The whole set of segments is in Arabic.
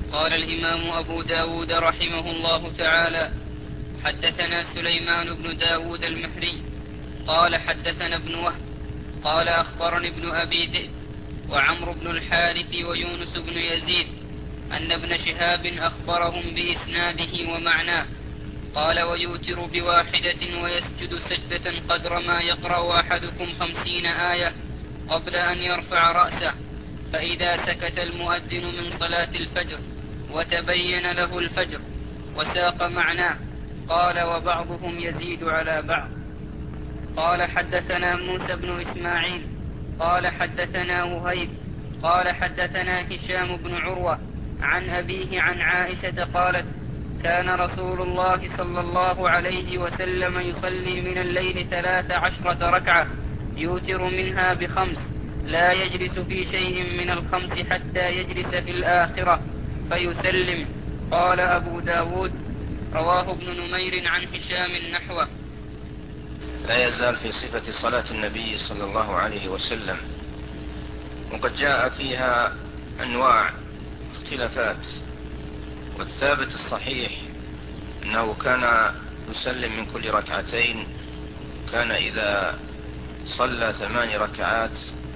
قال الإمام أبو داود رحمه الله تعالى: حدثنا سليمان بن داود المحري قال حدثنا ابن وهب قال أخبرني ابن أبي ذئب وعمرو بن الحارث ويونس بن يزيد أن ابن شهاب أخبرهم بإسناده ومعناه. قال: ويوتر بواحدة ويسجد سجدة قدر ما يقرأ أحدكم 50 آية قبل أن يرفع رأسه، فإذا سكت المؤذن من صلاة الفجر وتبين له الفجر. وساق معناه. قال: وبعضهم يزيد على بعض. قال: حدثنا موسى بن إسماعيل قال حدثنا وهيب قال حدثنا هشام بن عروة عن أبيه عن عائشة قالت: كان رسول الله صلى الله عليه وسلم يصلي من الليل 13 ركعة يوتر منها ب5، لا يجلس في شيء من ال5 حتى يجلس في الآخرة فيسلم. قال أبو داود: رواه ابن نمير عن هشام نحوه. لا يزال في صفة صلاة النبي صلى الله عليه وسلم، وقد جاء فيها أنواع اختلافات، والثابت الصحيح أنه كان يسلم من كل ركعتين. كان إذا صلى 8 ركعات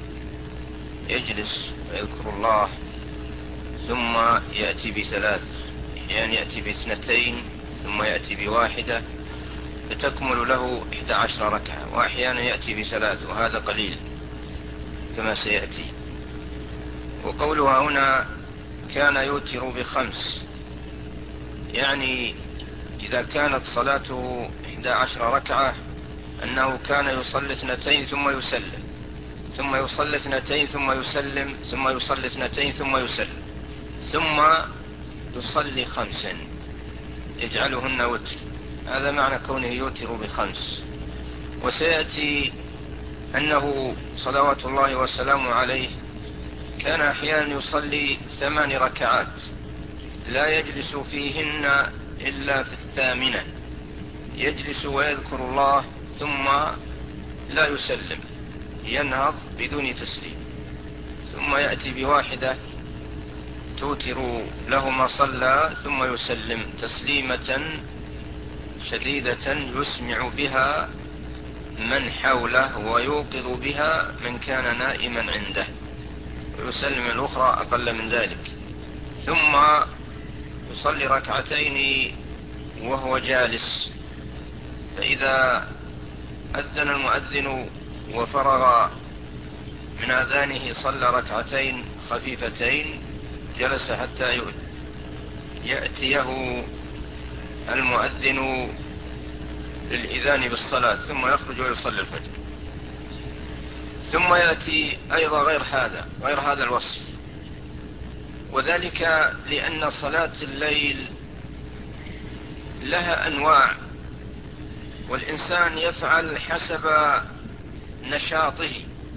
يجلس ويذكر الله ثم يأتي ب3، يعني يأتي ب2 ثم يأتي ب1 فتكمل له 11 ركعة، وأحيانا يأتي ب3 وهذا قليل كما سيأتي. وقولها هنا كان يوتر ب5، يعني إذا كانت صلاته 11 ركعة أنه كان يصلي 2 ثم يسلم، ثم يصلي 2 ثم يسلم، ثم يصلي 2 ثم يسلم، ثم يصلي 5 يجعلهن وتر. هذا معنى كونه يوتر ب5. وسيأتي أنه صلوات الله والسلام عليه كان أحيانا يصلي 8 ركعات لا يجلس فيهن إلا في 8، يجلس ويذكر الله ثم لا يسلم، ينهض بدون تسليم، ثم يأتي ب1 توتر له ما صلى، ثم يسلم تسليمة شديدة يسمع بها من حوله ويوقظ بها من كان نائما عنده، ويسلم الأخرى أقل من ذلك، ثم يصلي 2 وهو جالس. فإذا أذن المؤذن وفرغ من أذانه صلى 2 خفيفتين، جلس حتى يأتيه المؤذن للإذان بالصلاة، ثم يخرج ويصلي الفجر. ثم يأتي أيضا غير هذا الوصف، وذلك لأن صلاة الليل لها أنواع، والإنسان يفعل حسب نشاطه،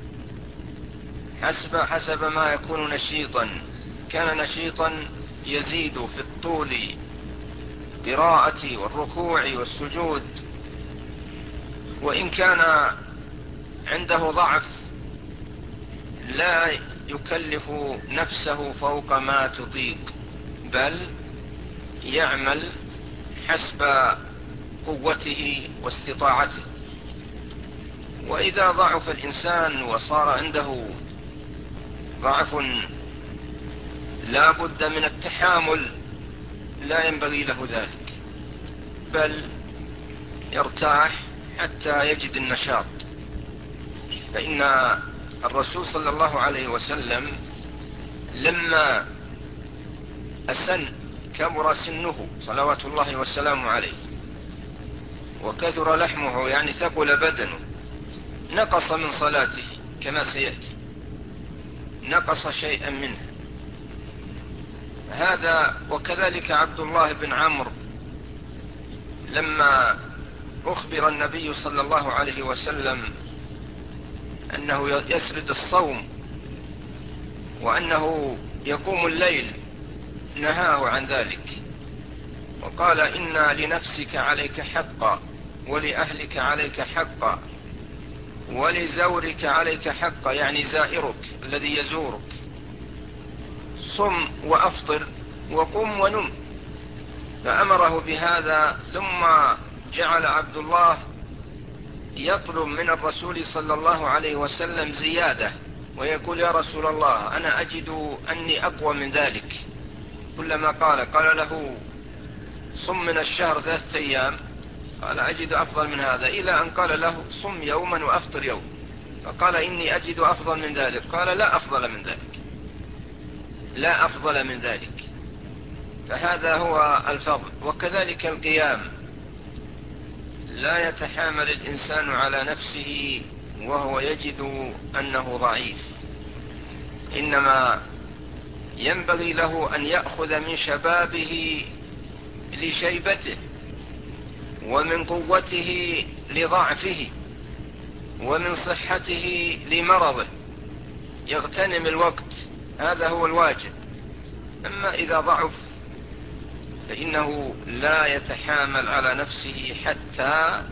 حسب ما يكون نشيطا. كان نشيطا يزيد في الطول قراءة والركوع والسجود، وإن كان عنده ضعف لا يكلف نفسه فوق ما تطيق، بل يعمل حسب قوته واستطاعته. وإذا ضعف الإنسان وصار عنده ضعف لا بد من التحامل، لا ينبغي له ذلك، بل يرتاح حتى يجد النشاط. فإن الرسول صلى الله عليه وسلم لما كبر سنه صلوات الله والسلام عليه وكثر لحمه، يعني ثقل بدنه، نقص من صلاته كما سيأتي، نقص شيئا منه هذا. وكذلك عبد الله بن عمرو لما أخبر النبي صلى الله عليه وسلم أنه يسرد الصوم وأنه يقوم الليل نهاه عن ذلك، وقال: إن لنفسك عليك حقا، ولأهلك عليك حقا، ولزورك عليك حقا، يعني زائرك الذي يزورك. صم وأفطر وقم ونم، فأمره بهذا. ثم جعل عبد الله يطلب من الرسول صلى الله عليه وسلم زيادة، ويقول: يا رسول الله، أنا أجد أني أقوى من ذلك. كلما قال له: صم من الشهر 3 أيام، قال: أجد أفضل من هذا، إلى أن قال له: صم يوما وأفطر يوم، فقال: إني أجد أفضل من ذلك. قال: لا أفضل من ذلك، لا أفضل من ذلك. فهذا هو الفضل. وكذلك القيام، لا يتحامل الإنسان على نفسه وهو يجد أنه ضعيف، إنما ينبغي له أن يأخذ من شبابه لشيبته، ومن قوته لضعفه، ومن صحته لمرضه، يغتنم الوقت، هذا هو الواجب. أما إذا ضعف فإنه لا يتحامل على نفسه حتى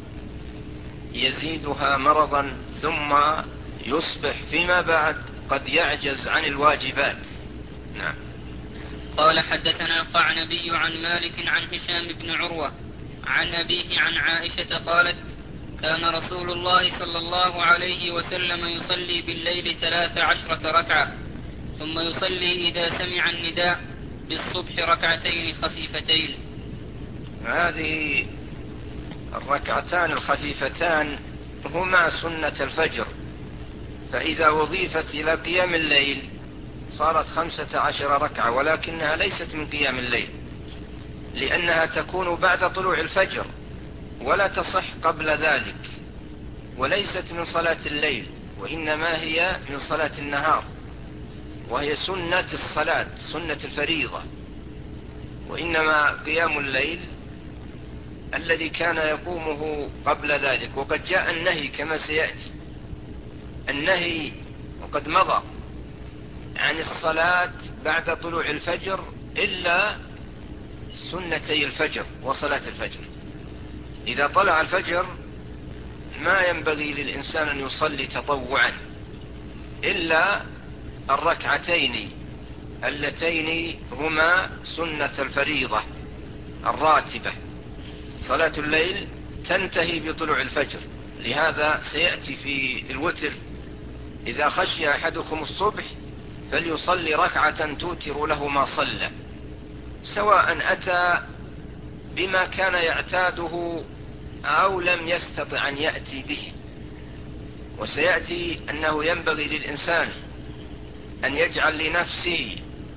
يزيدها مرضا، ثم يصبح فيما بعد قد يعجز عن الواجبات. نعم. قال: حدثنا القعنبي عن مالك عن هشام بن عروة عن أبيه عن عائشة قالت: كان رسول الله صلى الله عليه وسلم يصلي بالليل 13 ركعة، ثم يصلي إذا سمع النداء بالصبح ركعتين خفيفتين. هذه الركعتان الخفيفتان هما سنة الفجر، فإذا وضيفت إلى قيام الليل صارت 15 ركعة، ولكنها ليست من قيام الليل، لأنها تكون بعد طلوع الفجر ولا تصح قبل ذلك، وليست من صلاة الليل، وإنما هي من صلاة النهار، وهي سنة الصلاة، سنة الفريضة. وإنما قيام الليل الذي كان يقومه قبل ذلك. وقد جاء النهي كما سيأتي، النهي وقد مضى عن الصلاة بعد طلوع الفجر إلا سنتي الفجر وصلاة الفجر. إذا طلع الفجر ما ينبغي للإنسان أن يصلي تطوعا إلا الركعتين اللتين هما سنة الفريضة الراتبة. صلاة الليل تنتهي بطلوع الفجر، لهذا سيأتي في الوتر: إذا خشي أحدكم الصبح فليصلي ركعة توتر له ما صلى، سواء أتى بما كان يعتاده أو لم يستطع أن يأتي به. وسيأتي أنه ينبغي للإنسان أن يجعل لنفسه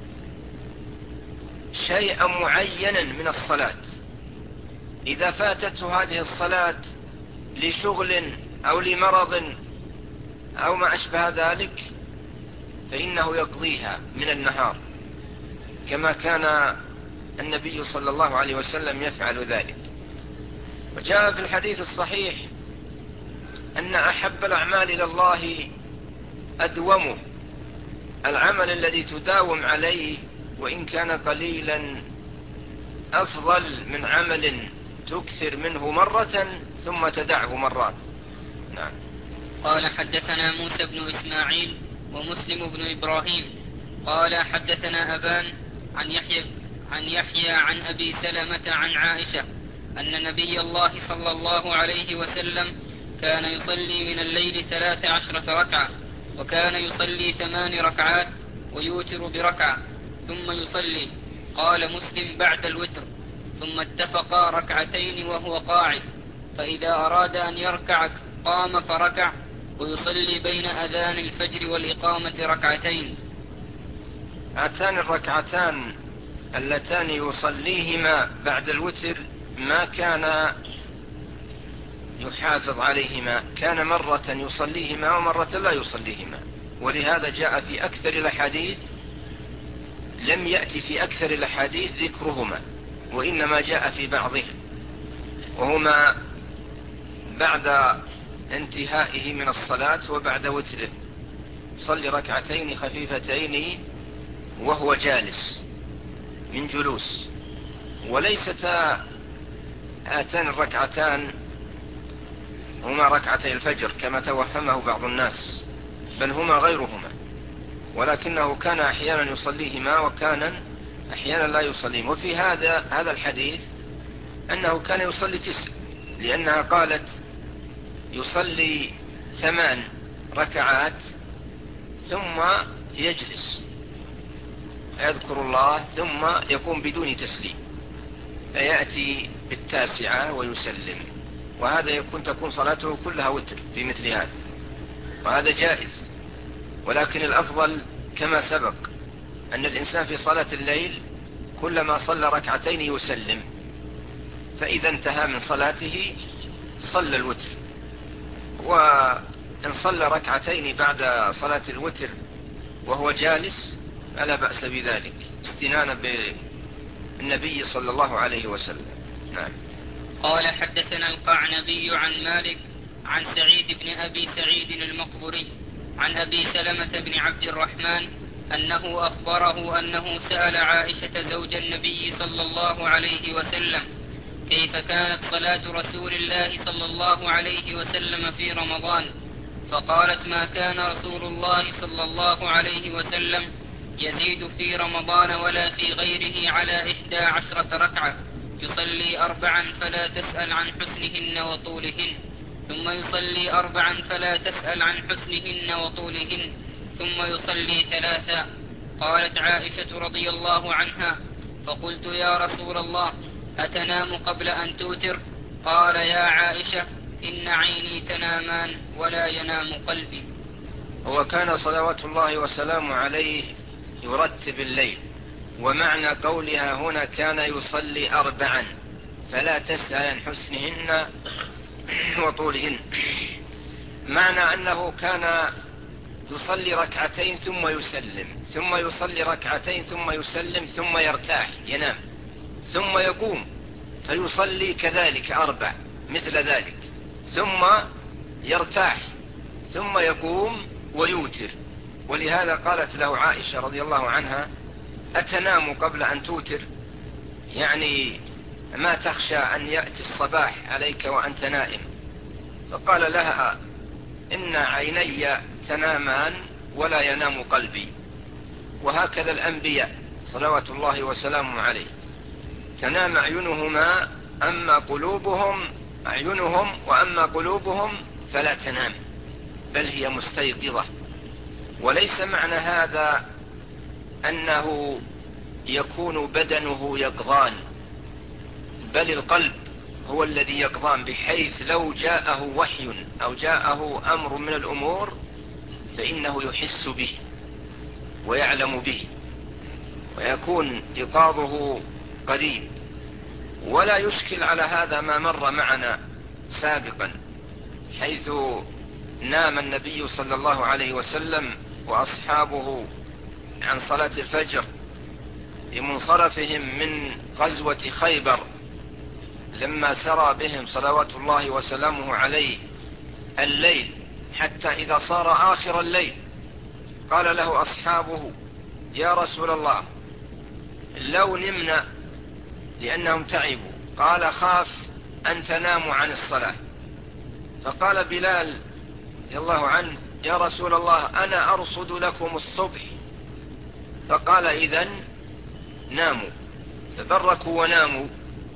شيئا معينا من الصلاة، إذا فاتته هذه الصلاة لشغل أو لمرض أو ما أشبه ذلك فإنه يقضيها من النهار، كما كان النبي صلى الله عليه وسلم يفعل ذلك. وجاء في الحديث الصحيح أن أحب الأعمال إلى الله أدومه، العمل الذي تداوم عليه وإن كان قليلا أفضل من عمل تكثر منه مرة ثم تدعه مرات. نعم. قال: حدثنا موسى بن إسماعيل ومسلم بن إبراهيم قال: حدثنا أبان عن يحيى عن أبي سلمة عن عائشة أن نبي الله صلى الله عليه وسلم كان يصلي من الليل 13 ركعة، وكان يصلي 8 ركعات ويوتر بركعة ثم يصلي. قال مسلم: بعد الوتر، ثم اتفقا ركعتين وهو قاعد، فإذا أراد أن يركع قام فركع، ويصلي بين أذان الفجر والإقامة ركعتين. هاتان الركعتان اللتان يصليهما بعد الوتر ما كان يحافظ عليهما، كان مرة يصليهما ومرة لا يصليهما، ولهذا جاء في أكثر الأحاديث، لم يأتي في أكثر الأحاديث ذكرهما، وإنما جاء في بعضها، وهما بعد انتهائه من الصلاة وبعد وتره صلي ركعتين خفيفتين وهو جالس من جلوس. وليستا هاتان الركعتان هما ركعتي الفجر كما توهمه بعض الناس، بل هما غيرهما، ولكنه كان أحيانا يصليهما وكان أحيانا لا يصليهم. وفي هذا الحديث أنه كان يصلي 9، لأنها قالت يصلي 8 ركعات ثم يجلس يذكر الله ثم يقوم بدون تسليم، فيأتي ب9 ويسلم، وهذا تكون صلاته كلها وتر في مثل هذا، وهذا جائز. ولكن الأفضل كما سبق أن الإنسان في صلاة الليل كلما صلى 2 يسلم، فإذا انتهى من صلاته صلى الوتر. وإن صلى 2 بعد صلاة الوتر وهو جالس فلا بأس بذلك، استنانا بالنبي صلى الله عليه وسلم. نعم. قال حدثنا القعنبي عن مالك عن سعيد بن أبي سعيد المقبري عن أبي سلمة بن عبد الرحمن أنه أخبره أنه سأل عائشة زوج النبي صلى الله عليه وسلم كيف كانت صلاة رسول الله صلى الله عليه وسلم في رمضان، فقالت ما كان رسول الله صلى الله عليه وسلم يزيد في رمضان ولا في غيره على 11 ركعة، يصلي 4 فلا تسأل عن حسنهن وطولهن، ثم يصلي 4 فلا تسأل عن حسنهن وطولهن، ثم يصلي 3. قالت عائشة رضي الله عنها فقلت يا رسول الله أتنام قبل أن توتر؟ قال يا عائشة إن عيني تنامان ولا ينام قلبي. وكان صلوات الله وسلامه عليه يرتب الليل، ومعنى قولها هنا كان يصلي 4 فلا تسأل عن حسنهن وطولهن، معنى أنه كان يصلي 2 ثم يسلم، ثم يصلي 2 ثم يسلم، ثم يرتاح ينام، ثم يقوم فيصلي كذلك 4 مثل ذلك، ثم يرتاح، ثم يقوم ويوتر. ولهذا قالت له عائشة رضي الله عنها أتنام قبل أن توتر؟ يعني ما تخشى أن يأتي الصباح عليك وأنت نائم؟ فقال لها إن عيني تنامان ولا ينام قلبي. وهكذا الأنبياء صلوات الله وسلامه عليه تنام أعينهم وأما قلوبهم فلا تنام، بل هي مستيقظة. وليس معنى هذا أنه يكون بدنه يقظان، بل القلب هو الذي يقظان، بحيث لو جاءه وحي أو جاءه أمر من الأمور فإنه يحس به ويعلم به، ويكون إيقاظه قريب. ولا يشكل على هذا ما مر معنا سابقا، حيث نام النبي صلى الله عليه وسلم وأصحابه عن صلاة الفجر بمنصرفهم من غزوة خيبر، لما سرى بهم صلوات الله وسلامه عليه الليل، حتى إذا صار آخر الليل قال له أصحابه يا رسول الله لو نمنا، لأنهم تعبوا. قال خاف أن تناموا عن الصلاة. فقال بلال رضي الله عنه يا رسول الله أنا أرصد لكم الصبح. فقال إذن ناموا، فبركوا وناموا.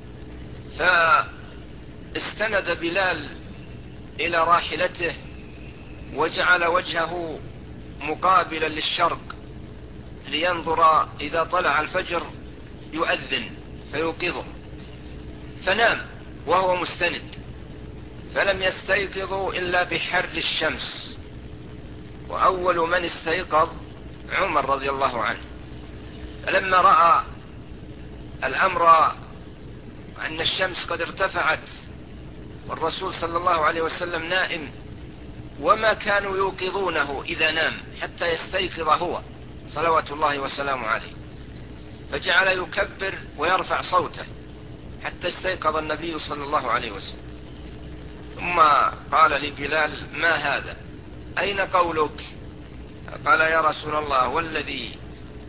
فاستند بلال إلى راحلته وجعل وجهه مقابلا للشرق لينظر إذا طلع الفجر يؤذن فيوقظه، فنام وهو مستند، فلم يستيقظوا إلا بحر الشمس. وأول من استيقظ عمر رضي الله عنه، فلما رأى الأمر أن الشمس قد ارتفعت والرسول صلى الله عليه وسلم نائم، وما كانوا يوقظونه إذا نام حتى يستيقظ هو صلوات الله وسلامه عليه، فجعل يكبر ويرفع صوته حتى استيقظ النبي صلى الله عليه وسلم. ثم قال لبلال ما هذا؟ أين قولك؟ قال يا رسول الله والذي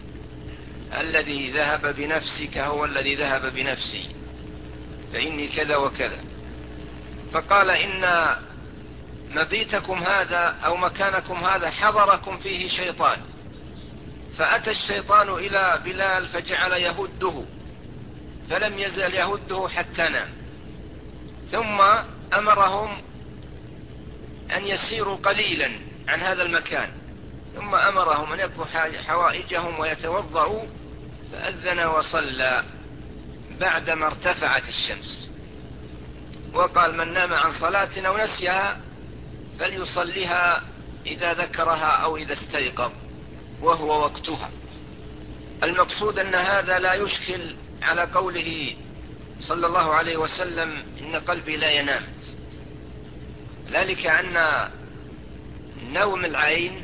ذهب بنفسك هو الذي ذهب بنفسي، فإني كذا وكذا. فقال إن مبيتكم هذا أو مكانكم هذا حضركم فيه شيطان، فأتى الشيطان إلى بلال فجعل يهده، فلم يزل يهده حتى نام. ثم أمرهم أن يسيروا قليلا عن هذا المكان، ثم أمرهم أن يقضوا حوائجهم ويتوضأوا، فأذن وصلى بعدما ارتفعت الشمس، وقال: من نام عن صلاة أو نسيها فليصليها إذا ذكرها أو إذا استيقظ وهو وقتها. المقصود أن هذا لا يشكل على قوله صلى الله عليه وسلم: إن قلبي لا ينام، ذلك أن نوم العين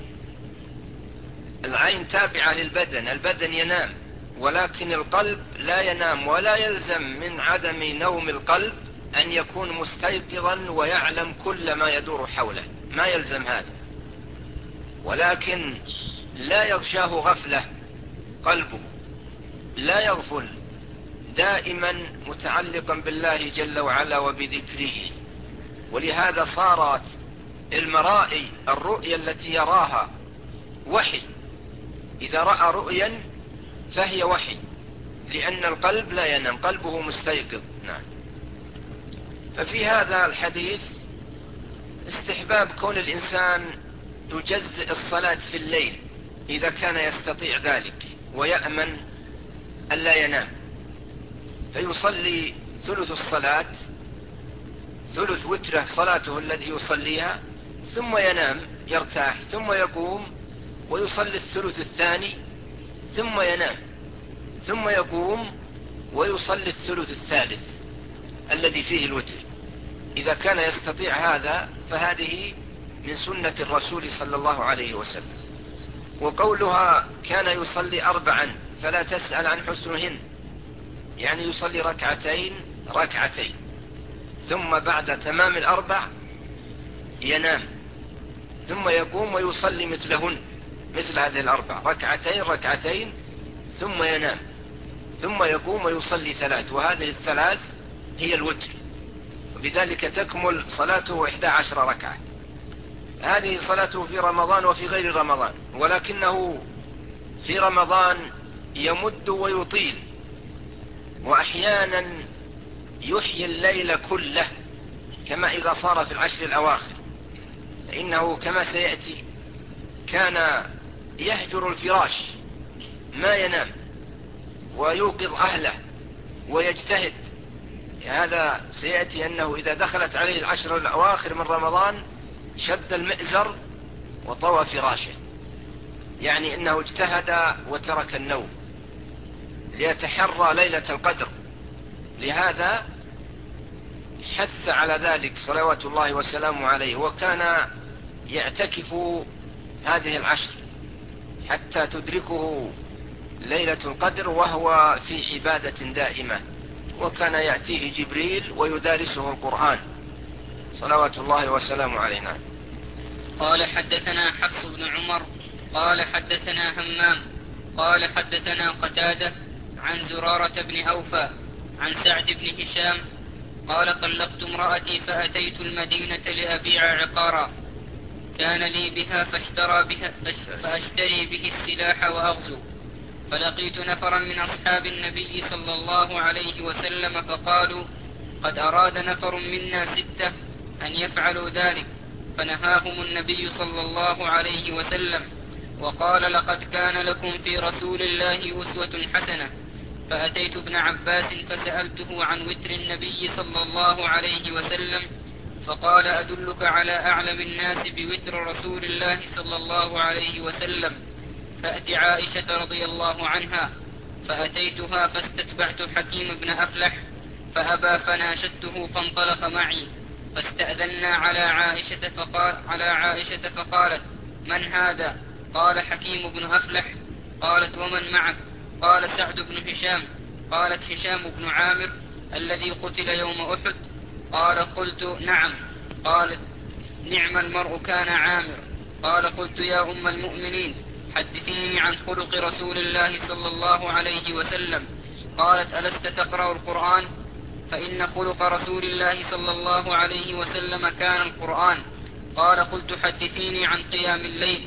تابعة للبدن، البدن ينام ولكن القلب لا ينام، ولا يلزم من عدم نوم القلب أن يكون مستيقظا ويعلم كل ما يدور حوله، ما يلزم هذا، ولكن لا يغشاه غفلة، قلبه لا يغفل، دائما متعلقا بالله جل وعلا وبذكره. ولهذا صارت المرائي، الرؤيا التي يراها وحي، إذا رأى رؤيا فهي وحي، لأن القلب لا ينام، قلبه مستيقظ. نعم. ففي هذا الحديث استحباب كون الإنسان يجزئ الصلاة في الليل إذا كان يستطيع ذلك ويأمن ألا ينام، فيصلي ثلث الصلاة، ثلث وتره صلاته الذي يصليها، ثم ينام يرتاح، ثم يقوم ويصلي الثلث الثاني، ثم ينام، ثم يقوم ويصلي الثلث الثالث الذي فيه الوتر. إذا كان يستطيع هذا فهذه من سنة الرسول صلى الله عليه وسلم. وقولها كان يصلي 4 فلا تسأل عن حسنهن، يعني يصلي 2 ركعتين، ثم بعد تمام 4 ينام، ثم يقوم ويصلي مثلهن، مثل هذه 4 2 ثم ينام، ثم يقوم ويصلي 3، وهذه 3 هي الوتر، وبذلك تكمل صلاته 11 ركعة. هذه صلاته في رمضان وفي غير رمضان، ولكنه في رمضان يمد ويطيل، وأحيانا يحيي الليل كله، كما إذا صار في العشر الأواخر، فإنه كما سيأتي كان يهجر الفراش ما ينام ويوقظ أهله ويجتهد. هذا سيأتي أنه إذا دخلت عليه العشر الأواخر من رمضان شد المئزر وطوى فراشه، يعني أنه اجتهد وترك النوم ليتحرى ليلة القدر. لهذا حث على ذلك صلوات الله وسلامه عليه، وكان يعتكف هذه العشر حتى تدركه ليلة القدر وهو في عبادة دائمة، وكان يأتيه جبريل ويدارسه القرآن صلوات الله وسلامه علينا. قال حدثنا حفص بن عمر قال حدثنا همام قال حدثنا قتادة عن زرارة بن أوفى عن سعد بن هشام قال: طلقت امرأتي فأتيت المدينة لأبيع عقارا كان لي بها فأشتري به السلاح وأغزو، فلقيت نفرا من أصحاب النبي صلى الله عليه وسلم فقالوا: قد أراد نفر منا 6 أن يفعلوا ذلك، فنهاهم النبي صلى الله عليه وسلم وقال: لقد كان لكم في رسول الله أسوة حسنة. فأتيت ابن عباس فسألته عن وتر النبي صلى الله عليه وسلم، فقال: أدلك على أعلم الناس بوتر رسول الله صلى الله عليه وسلم، فأت عائشة رضي الله عنها. فأتيتها فاستتبعت حكيم بن أفلح فأبى، فناشدته فانطلق معي، فاستأذنا على عائشة فقالت: من هذا؟ قال: حكيم بن أفلح. قالت: ومن معك؟ قال: سعد بن هشام. قالت: هشام بن عامر الذي قتل يوم أحد؟ قال: قلت: نعم. قالت: نعم المرء كان عامر. قال: قلت: يا أم المؤمنين حدثيني عن خلق رسول الله صلى الله عليه وسلم. قالت: ألست تقرأ القرآن؟ فإن خلق رسول الله صلى الله عليه وسلم كان القرآن. قال: قلت: حدثيني عن قيام الليل.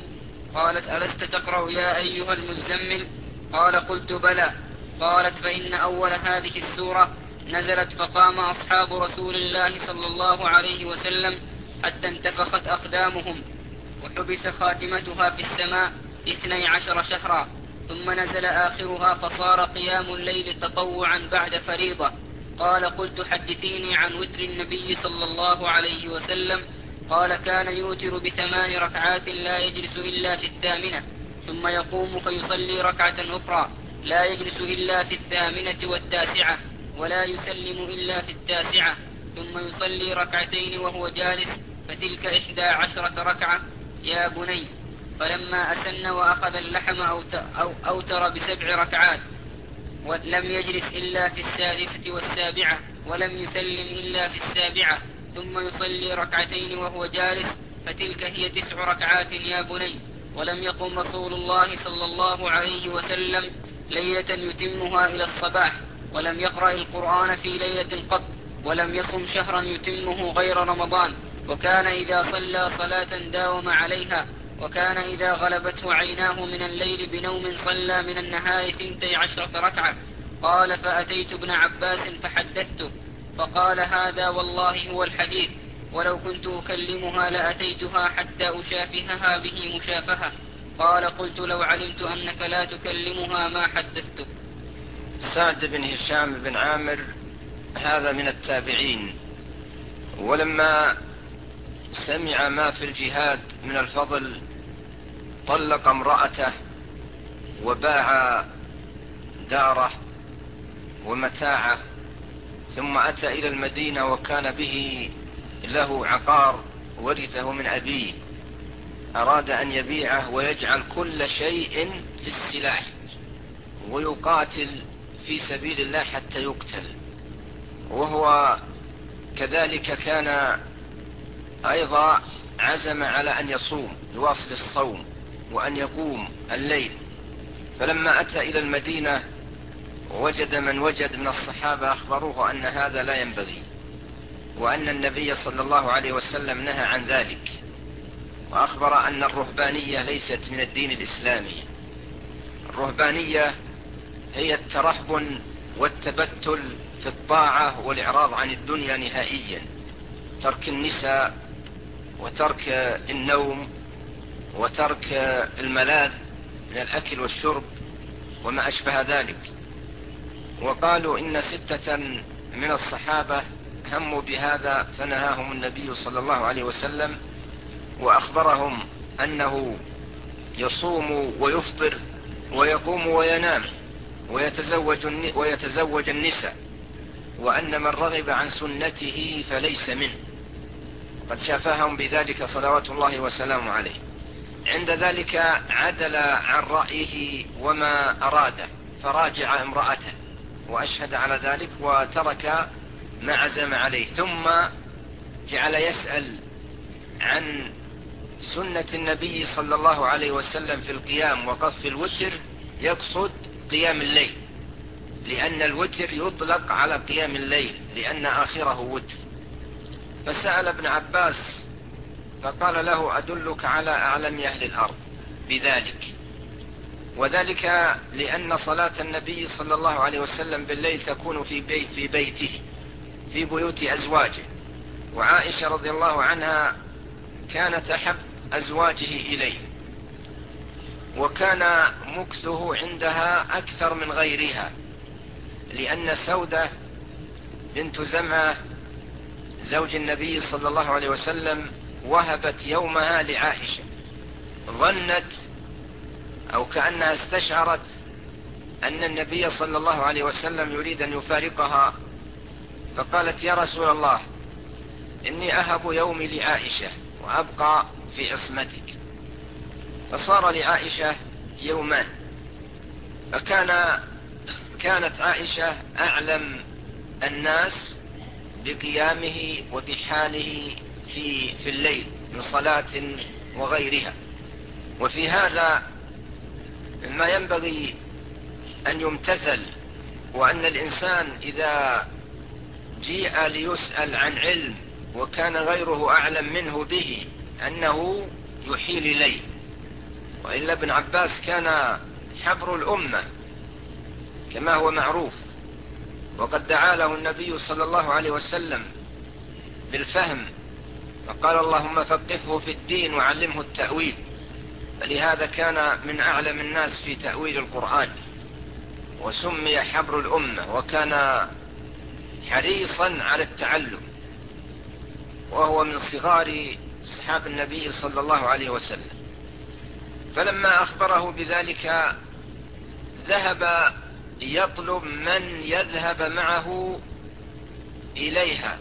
قالت: ألست تقرأ يا أيها المزمل؟ قال: قلت: بلى. قالت: فإن أول هذه السورة نزلت فقام أصحاب رسول الله صلى الله عليه وسلم حتى انتفخت أقدامهم، وحبس خاتمتها في السماء 12 شهرا، ثم نزل آخرها فصار قيام الليل تطوعا بعد فريضة. قال: قلت: حدثيني عن وتر النبي صلى الله عليه وسلم. قال: كان يوتر ب8 ركعات لا يجلس إلا في 8، ثم يقوم فيصلي ركعة أخرى لا يجلس إلا في 8 و9، ولا يسلم إلا في 9، ثم يصلي ركعتين وهو جالس، فتلك 11 ركعة يا بني. فلما أسن وأخذ اللحم أوتر ب7 ركعات، ولم يجلس إلا في 6 و7، ولم يسلم إلا في 7، ثم يصلي ركعتين وهو جالس، فتلك هي 9 ركعات يا بني. ولم يقم رسول الله صلى الله عليه وسلم ليلة يتمها إلى الصباح، ولم يقرأ القرآن في ليلة قط، ولم يصم شهرا يتمه غير رمضان. وكان إذا صلى صلاة داوم عليها، وكان إذا غلبته عيناه من الليل بنوم صلى من النهار 12 ركعة. قال: فأتيت ابن عباس فحدثته، فقال: هذا والله هو الحديث، ولو كنت أكلمها لأتيتها حتى أشافهها به مشافهة. قال: قلت: لو علمت أنك لا تكلمها ما حدثتك. سعد بن هشام بن عامر هذا من التابعين، ولما سمع ما في الجهاد من الفضل طلق امرأته وباع داره ومتاعه، ثم أتى إلى المدينة وكان به له عقار ورثه من أبيه، أراد أن يبيعه ويجعل كل شيء في السلاح ويقاتل في سبيل الله حتى يقتل. وهو كذلك كان أيضا عزم على أن يصوم، يواصل الصوم وأن يقوم الليل. فلما أتى إلى المدينة وجد من وجد من الصحابة أخبروه أن هذا لا ينبغي، وأن النبي صلى الله عليه وسلم نهى عن ذلك، وأخبر أن الرهبانية ليست من الدين الإسلامي. الرهبانية هي الترهبن والتبتل في الطاعة والإعراض عن الدنيا نهائيا، ترك النساء وترك النوم وترك الملاذ من الأكل والشرب وما أشبه ذلك. وقالوا إن 6 من الصحابة هموا بهذا فنهاهم النبي صلى الله عليه وسلم، وأخبرهم أنه يصوم ويفطر ويقوم وينام ويتزوج النساء، وأن من رغب عن سنته فليس منه. قد شافهم بذلك صلوات الله وسلامه عليه. عند ذلك عدل عن رأيه وما أراده، فراجع امرأته وأشهد على ذلك وترك ما عزم عليه، ثم جعل يسأل عن سنة النبي صلى الله عليه وسلم في القيام وقصف الوتر، يقصد قيام الليل، لأن الوتر يطلق على قيام الليل لأن آخره وتر. فسأل ابن عباس فقال له: أدلك على أعلم أهل الأرض بذلك، وذلك لأن صلاة النبي صلى الله عليه وسلم بالليل تكون في بيته في بيوت أزواجه، وعائشة رضي الله عنها كانت أحب أزواجه إليه، وكان مكثه عندها أكثر من غيرها، لأن سودة بنت زمعة زوج النبي صلى الله عليه وسلم وهبت يومها لعائشة، ظنت أو كأنها استشعرت أن النبي صلى الله عليه وسلم يريد أن يفارقها، فقالت: يا رسول الله، إني أهب يومي لعائشة وأبقى في عصمتك. فصار لعائشة يومان، كانت عائشة أعلم الناس بقيامه وبحاله في الليل من صلاة وغيرها. وفي هذا ما ينبغي أن يمتثل، وأن الإنسان إذا جيء ليسأل عن علم وكان غيره أعلم منه به أنه يحيل إليه، وإلا ابن عباس كان حبر الأمة كما هو معروف، وقد دعا له النبي صلى الله عليه وسلم بالفهم، فقال اللهم فقهه في الدين وعلمه التأويل، فلهذا كان من أعلم الناس في تأويل القرآن، وسمي حبر الأمة، وكان حريصا على التعلم، وهو من صغار أصحاب النبي صلى الله عليه وسلم. فلما أخبره بذلك ذهب يطلب من يذهب معه إليها،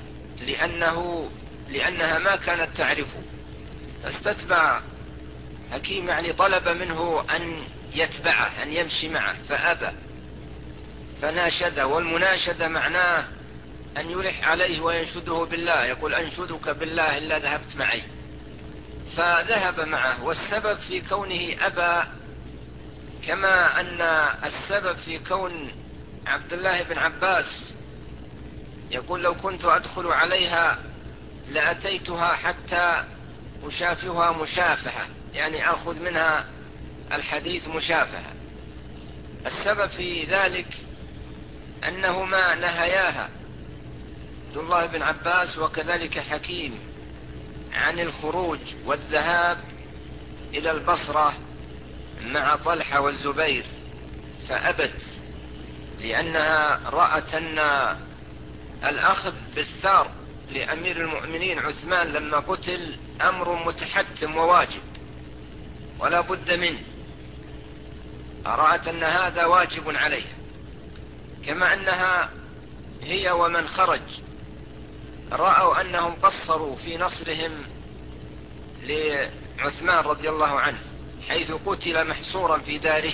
لأنها ما كانت تعرفه، فاستتبع حكيم، يعني طلب منه أن يتبعه، أن يمشي معه، فأبى، فناشد، والمناشدة معناه أن يلح عليه وينشده بالله، يقول أنشدك بالله إلا ذهبت معي، فذهب معه. والسبب في كونه أبى كما أن السبب في كون عبد الله بن عباس يقول لو كنت أدخل عليها لأتيتها حتى أشافهها مشافهة، يعني أخذ منها الحديث مشافهة. السبب في ذلك أنهما نهياها، عبد الله بن عباس وكذلك حكيم، عن الخروج والذهاب إلى البصرة مع طلحة والزبير، فأبت، لأنها رأت أن الأخذ بالثار لأمير المؤمنين عثمان لما قتل أمر متحتم وواجب ولا بد منه، رأت أن هذا واجب عليها، كما أنها هي ومن خرج رأوا أنهم قصروا في نصرهم لعثمان رضي الله عنه، حيث قتل محصورا في داره،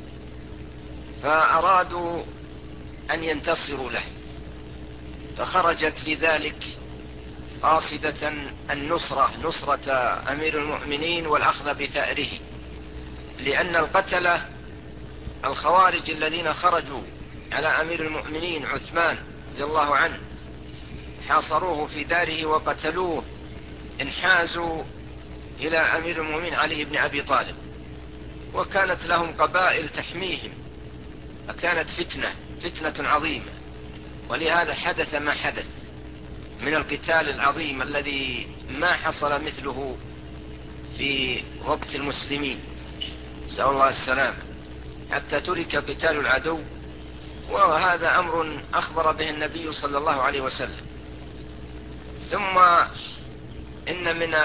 فأرادوا أن ينتصروا له، فخرجت لذلك قاصدة نصرة أمير المؤمنين والأخذ بثأره، لأن القتلة الخوارج الذين خرجوا على أمير المؤمنين عثمان رضي الله عنه حاصروه في داره وقتلوه، انحازوا إلى أمير المؤمنين علي بن أبي طالب، وكانت لهم قبائل تحميهم، فكانت فتنة عظيمة، ولهذا حدث ما حدث من القتال العظيم الذي ما حصل مثله في وقت المسلمين، نسأل الله السلامة، حتى ترك قتال العدو، وهذا أمر أخبر به النبي صلى الله عليه وسلم. ثم إن من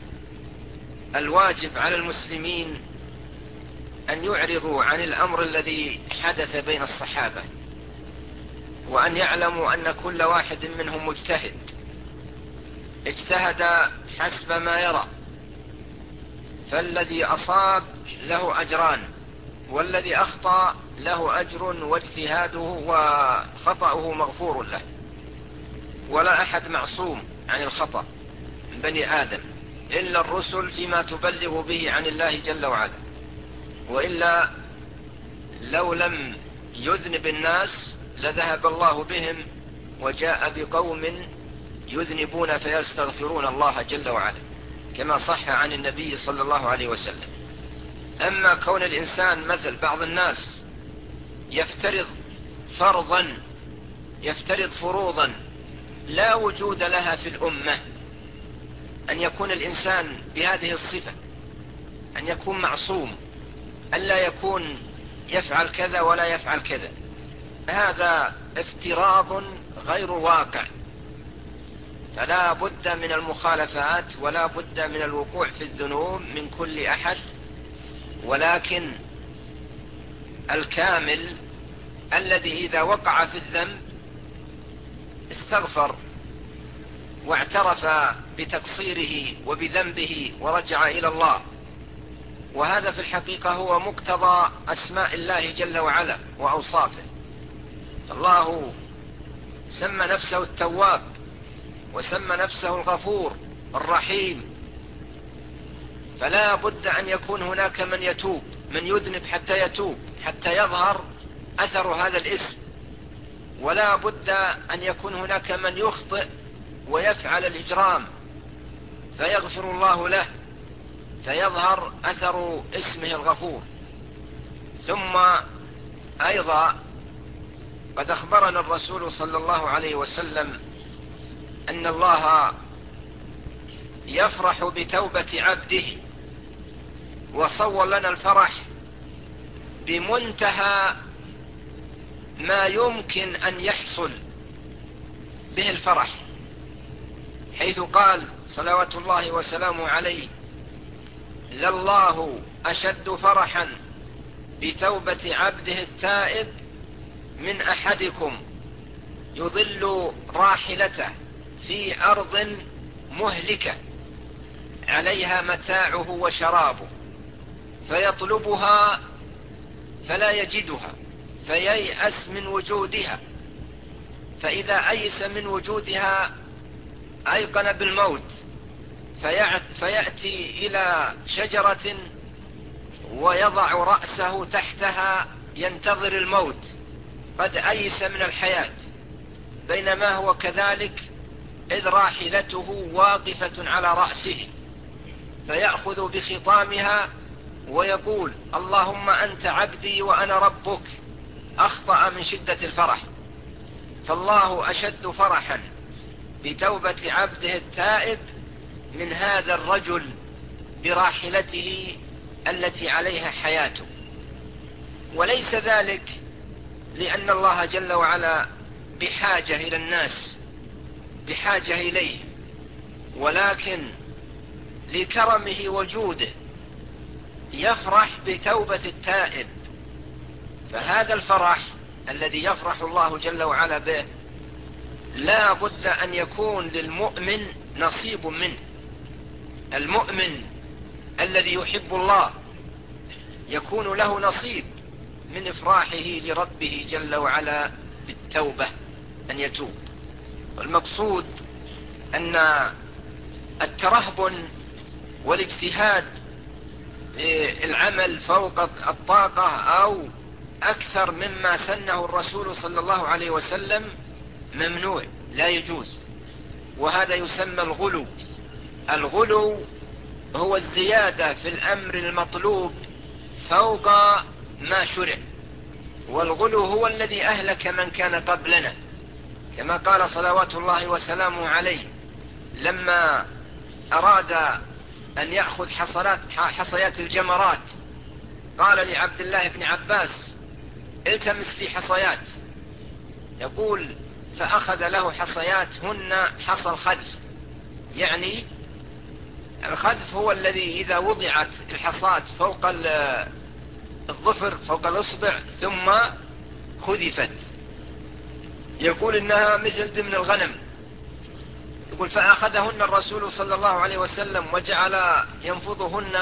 الواجب على المسلمين أن يعرضوا عن الأمر الذي حدث بين الصحابة، وأن يعلموا أن كل واحد منهم مجتهد، اجتهد حسب ما يرى، فالذي أصاب له أجران، والذي أخطأ له أجر، واجتهاده وخطأه مغفور له، ولا أحد معصوم عن الخطأ من بني آدم إلا الرسل فيما تبلغ به عن الله جل وعلا، وإلا لو لم يذنب الناس لذهب الله بهم وجاء بقوم يذنبون فيستغفرون الله جل وعلا، كما صح عن النبي صلى الله عليه وسلم. أما كون الإنسان مثل بعض الناس يفترض فروضا لا وجود لها في الأمة، أن يكون الإنسان بهذه الصفة، أن يكون معصوم، أن لا يكون يفعل كذا ولا يفعل كذا، هذا افتراض غير واقع، فلا بد من المخالفات ولا بد من الوقوع في الذنوب من كل أحد، ولكن الكامل الذي إذا وقع في الذنب استغفر واعترف بتقصيره وبذنبه ورجع إلى الله، وهذا في الحقيقة هو مقتضى أسماء الله جل وعلا وأوصافه. الله سمى نفسه التواب، وسمى نفسه الغفور الرحيم، فلا بد أن يكون هناك من يتوب، من يذنب حتى يتوب، حتى يظهر أثر هذا الاسم، ولا بد أن يكون هناك من يخطئ ويفعل الإجرام فيغفر الله له، فيظهر أثر اسمه الغفور. ثم أيضا قد أخبرنا الرسول صلى الله عليه وسلم أن الله يفرح بتوبة عبده، وصور لنا الفرح بمنتهى ما يمكن أن يحصل به الفرح، حيث قال صلوات الله وسلامه عليه: لله أشد فرحا بتوبة عبده التائب من أحدكم يضل راحلته في أرض مهلكة عليها متاعه وشرابه فيطلبها فلا يجدها فييأس من وجودها، فإذا أيس من وجودها أيقن بالموت، فيأتي إلى شجرة ويضع رأسه تحتها ينتظر الموت، قد أيس من الحياة، بينما هو كذلك إذ راحلته واقفة على رأسه، فيأخذ بخطامها ويقول: اللهم أنت عبدي وأنا ربك، أخطأ من شدة الفرح. فالله أشد فرحا بتوبة عبده التائب من هذا الرجل براحلته التي عليها حياته. وليس ذلك لأن الله جل وعلا بحاجة إلى الناس، بحاجة إليه، ولكن لكرمه وجوده يفرح بتوبة التائب. فهذا الفرح الذي يفرح الله جل وعلا به لا بد أن يكون للمؤمن نصيب منه. المؤمن الذي يحب الله يكون له نصيب من إفراحه لربه جل وعلا بالتوبة، أن يتوب. والمقصود أن الترهبن والاجتهاد العمل فوق الطاقة أو أكثر مما سنه الرسول صلى الله عليه وسلم ممنوع، لا يجوز، وهذا يسمى الغلو. الغلو هو الزيادة في الأمر المطلوب فوق ما شرع، والغلو هو الذي أهلك من كان قبلنا، كما قال صلوات الله وسلامه عليه لما أراد أن يأخذ حصيات الجمرات، قال لعبد الله بن عباس: التمس لي حصيات. يقول: فأخذ له حصيات هن حصى الخذف، يعني الخذف هو الذي إذا وضعت الحصاة فوق الظفر فوق الأصبع ثم خذفت، يقول إنها مثل دمن الغنم. يقول: فأخذهن الرسول صلى الله عليه وسلم وجعل ينفضهن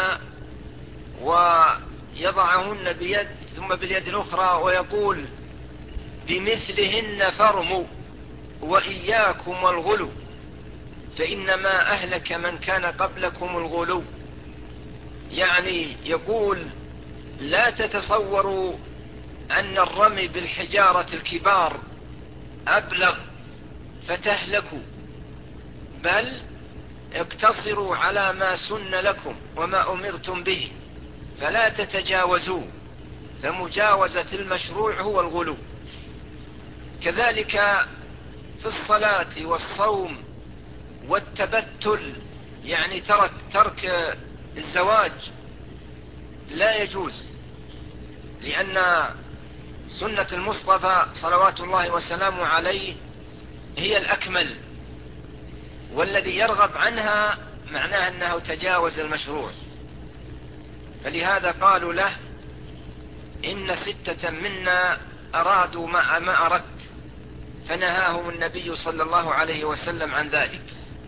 ويضعهن بيد ثم باليد الأخرى ويقول: بمثلهن فارموا وإياكم والغلو فإنما أهلك من كان قبلكم الغلو. يعني يقول: لا تتصوروا أن الرمي بالحجارة الكبار أبلغ فتهلكوا، بل اقتصروا على ما سن لكم وما أمرتم به فلا تتجاوزوا، فمجاوزة المشروع هو الغلو. كذلك في الصلاة والصوم والتبتل، يعني ترك الزواج لا يجوز، لأن سنة المصطفى صلوات الله وسلامه عليه هي الأكمل، والذي يرغب عنها معناه أنه تجاوز المشروع. فلهذا قالوا له: إن 6 منا أرادوا ما أردت، فنهاهم النبي صلى الله عليه وسلم عن ذلك.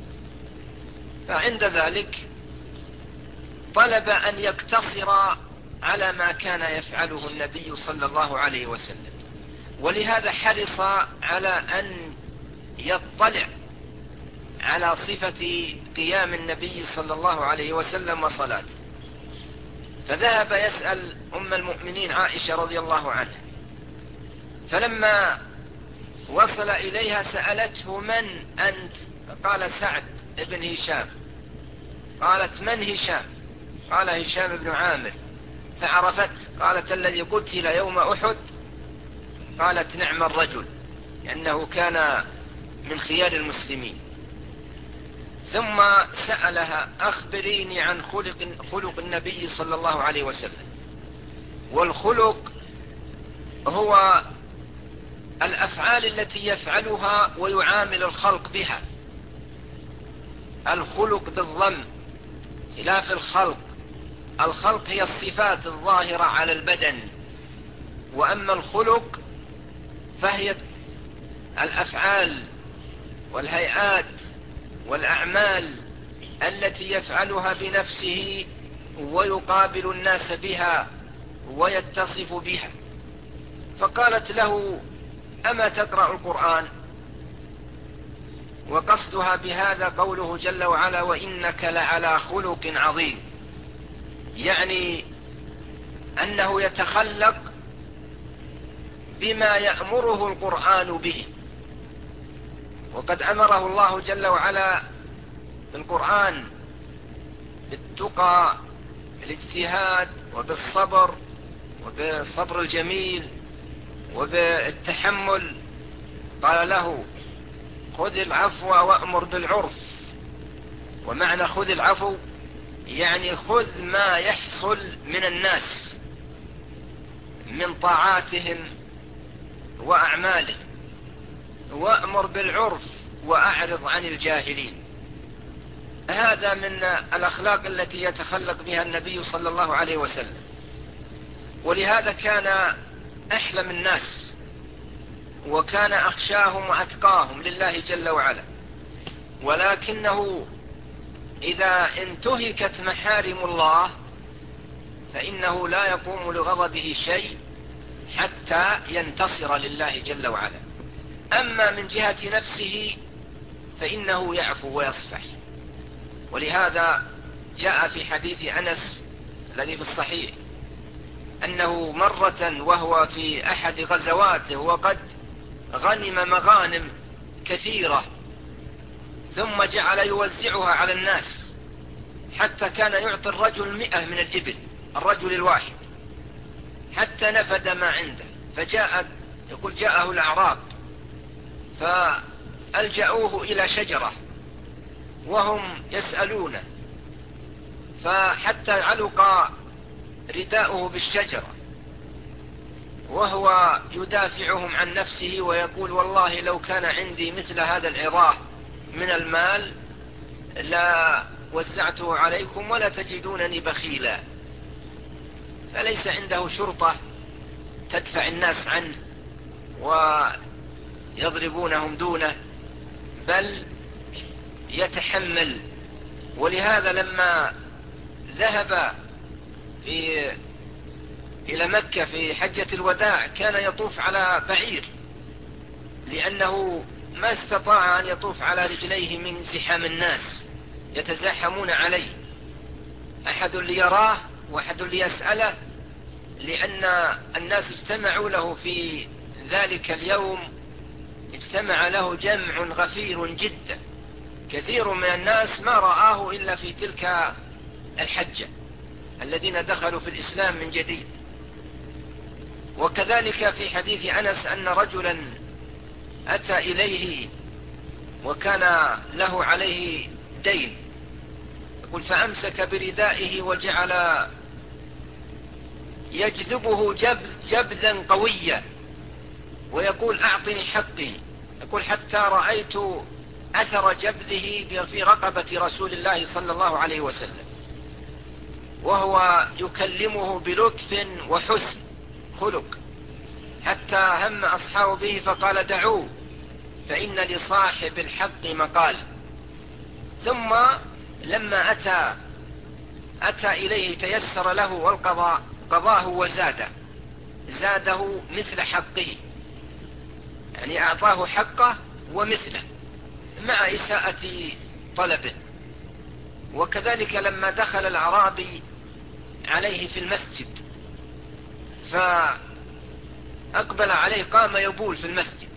فعند ذلك طلب أن يقتصر على ما كان يفعله النبي صلى الله عليه وسلم، ولهذا حرص على أن يطلع على صفة قيام النبي صلى الله عليه وسلم وصلاته، فذهب يسأل أم المؤمنين عائشة رضي الله عنها، فلما وصل إليها سألته: من أنت؟ فقال: سعد ابن هشام. قالت: من هشام؟ قال هشام بن عامر، فعرفت قالت الذي قتل يوم أحد. قالت نعم الرجل، لأنه كان من خيار المسلمين. ثم سألها أخبريني عن خلق النبي صلى الله عليه وسلم. والخلق هو الأفعال التي يفعلها ويعامل الخلق بها. الخلق بالضم خلاف الخلق. الخلق هي الصفات الظاهرة على البدن، وأما الخلق فهي الأفعال والهيئات والأعمال التي يفعلها بنفسه ويقابل الناس بها ويتصف بها. فقالت له أما تقرأ القرآن؟ وقصدها بهذا قوله جل وعلا وإنك لعلى خلق عظيم، يعني أنه يتخلق بما يأمره القرآن به. وقد أمره الله جل وعلا بالقرآن بالتقى، بالاجتهاد، وبالصبر، وبالصبر الجميل، وبالتحمل. قال له خذ العفو وأمر بالعرف. ومعنى خذ العفو يعني خذ ما يحصل من الناس من طاعاتهم وأعمالهم، وأمر بالعرف وأعرض عن الجاهلين. هذا من الأخلاق التي يتخلق بها النبي صلى الله عليه وسلم. ولهذا كان أحلم الناس، وكان أخشاهم وأتقاهم لله جل وعلا. ولكنه إذا انتهكت محارم الله فإنه لا يقوم لغضبه شيء حتى ينتصر لله جل وعلا. أما من جهة نفسه فإنه يعفو ويصفح. ولهذا جاء في حديث أنس الذي في الصحيح أنه مرة وهو في أحد غزواته وقد غنم مغانم كثيرة، ثم جعل يوزعها على الناس حتى كان يعطي الرجل 100 من الإبل، الرجل الواحد، حتى نفد ما عنده. يقول جاءه الأعراب فألجأوه إلى شجرة وهم يسألونه، فحتى علق رداؤه بالشجرة وهو يدافعهم عن نفسه ويقول والله لو كان عندي مثل هذا العظاه من المال لا وزعته عليكم ولا تجدونني بخيلا. فليس عنده شرطة تدفع الناس عنه ويضربونهم دونه، بل يتحمل. ولهذا لما ذهب إلى مكة في حجة الوداع كان يطوف على بعير، لأنه ما استطاع أن يطوف على رجليه من زحام الناس يتزاحمون عليه، أحد ليراه وأحد ليسأله، لأن الناس اجتمعوا له في ذلك اليوم، اجتمع له جمع غفير جدا. كثير من الناس ما رآه إلا في تلك الحجة الذين دخلوا في الإسلام من جديد. وكذلك في حديث أنس أن رجلا أتى إليه وكان له عليه دين، يقول فأمسك بردائه وجعل يجذبه جبذا قويا ويقول أعطني حقي. يقول حتى رأيت أثر جبذه في رقبة رسول الله صلى الله عليه وسلم، وهو يكلمه بلطف وحسن خلق، حتى هم أصحابه به فقال دعوه فإن لصاحب الحق مقال. ثم لما أتى إليه تيسر له والقضاء قضاه زاده مثل حقه، يعني أعطاه حقه ومثله مع إساءة طلبه. وكذلك لما دخل الأعرابي عليه في المسجد فأقبل عليه قام يبول في المسجد،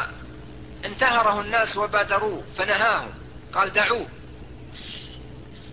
فانتهره الناس وبادروه فنهاهم قال دعوه.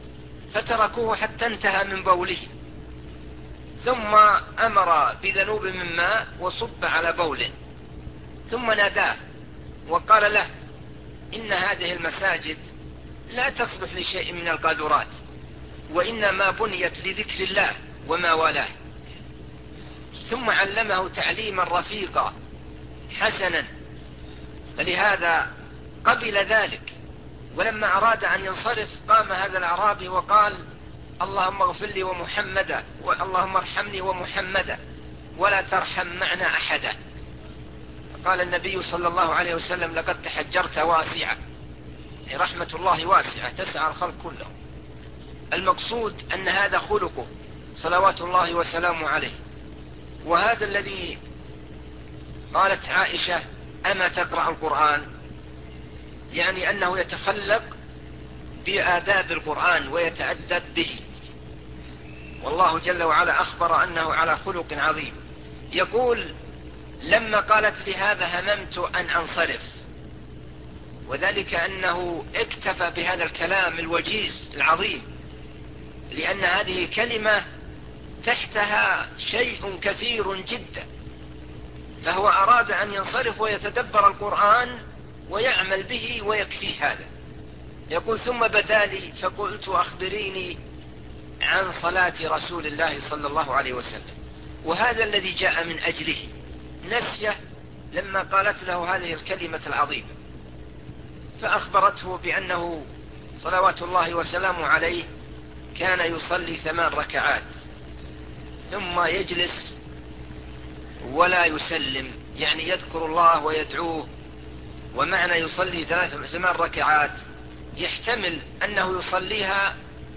فتركوه حتى انتهى من بوله، ثم أمر بذنوب من ماء وصب على بوله، ثم ناداه وقال له إن هذه المساجد لا تصلح لشيء من القاذورات، وإنما بنيت لذكر الله وما والاه. ثم علمه تعليما رفيقا حسنا، فلهذا قبل ذلك. ولما أراد أن ينصرف قام هذا الأعرابي وقال اللهم اغفر لي ومحمدا، اللهم ارحمني ومحمدا، ولا ترحم معنا أحدا. قال النبي صلى الله عليه وسلم لقد تحجرت واسعة، رحمة الله واسعة تسعى الخلق كله. المقصود أن هذا خلقه صلوات الله وسلامه عليه. وهذا الذي قالت عائشة أما تقرأ القرآن، يعني أنه يتخلق بآداب القرآن ويتأدب به. والله جل وعلا أخبر أنه على خلق عظيم. يقول لما قالت لهذا هممت أن أنصرف، وذلك أنه اكتفى بهذا الكلام الوجيز العظيم، لأن هذه كلمة تحتها شيء كثير جدا، فهو أراد أن ينصرف ويتدبر القرآن ويعمل به ويكفيه هذا. يقول ثم بدا لي فقلت أخبريني عن صلاة رسول الله صلى الله عليه وسلم، وهذا الذي جاء من أجله نسيه لما قالت له هذه الكلمة العظيمة. فأخبرته بأنه صلوات الله وسلامه عليه كان يصلي 8 ركعات ثم يجلس ولا يسلم، يعني يذكر الله ويدعوه. ومعنى يصلي 8 ركعات يحتمل أنه يصليها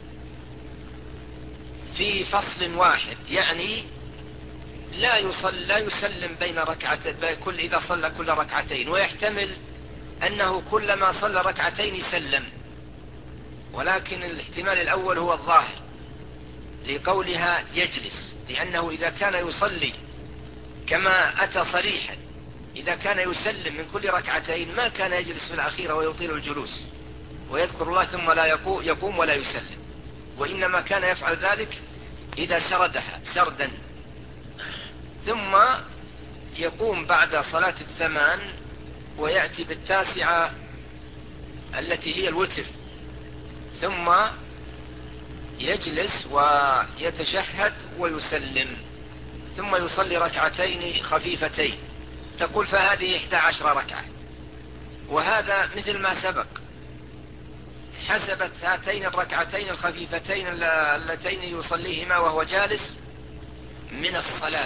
في فصل واحد، يعني لا يسلم بين ركعتين إذا صلى كل ركعتين، ويحتمل أنه كلما صلى ركعتين سلم، ولكن الاحتمال الأول هو الظاهر لقولها يجلس، لأنه إذا كان يصلي كما أتى صريحا إذا كان يسلم من كل ركعتين ما كان يجلس في الأخيرة ويطيل الجلوس ويذكر الله ثم لا يقوم ولا يسلم، وإنما كان يفعل ذلك إذا سردها سردا، ثم يقوم بعد صلاة 8 ويأتي 9 التي هي الوتر، ثم يجلس ويتشهد ويسلم، ثم يصلي 2 ركعتين خفيفتين. تقول فهذه 11 ركعة، وهذا مثل ما سبق حسبت هاتين 2 ركعتين الخفيفتين اللتين يصليهما وهو جالس من الصلاة،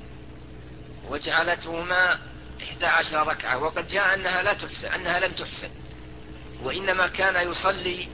وجعلتهما 11 ركعة. وقد جاء أنها لم تحسن، وإنما كان يصلي